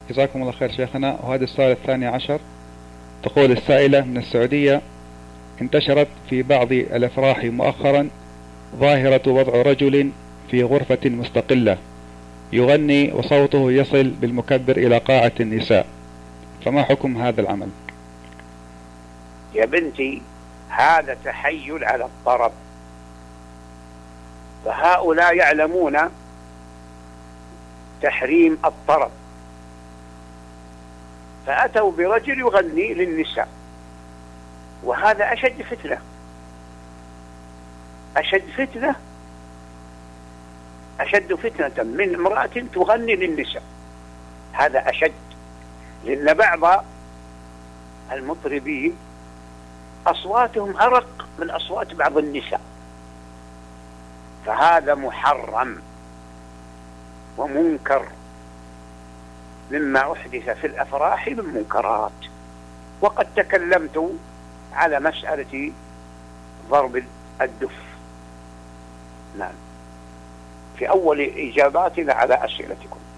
جزاكم الله خير شيخنا. وهذا السؤال الثاني عشر، تقول السائلة من السعودية: انتشرت في بعض الأفراح مؤخرا ظاهرة وضع رجل في غرفة مستقلة يغني وصوته يصل بالمكبر إلى قاعة النساء، فما حكم هذا العمل؟ يا بنتي، هذا تحيل على الطرب، فهؤلاء يعلمون تحريم الطرب، فأتوا برجل يغني للنساء، وهذا أشد فتنة، أشد فتنة من امرأة تغني للنساء. هذا أشد، لأن بعض المطربين أصواتهم أرق من أصوات بعض النساء، فهذا محرم ومنكر مما أحدث في الأفراح من منكرات. وقد تكلمت على مسألة ضرب الدف، نعم، في أول إجاباتنا على أسئلتكم.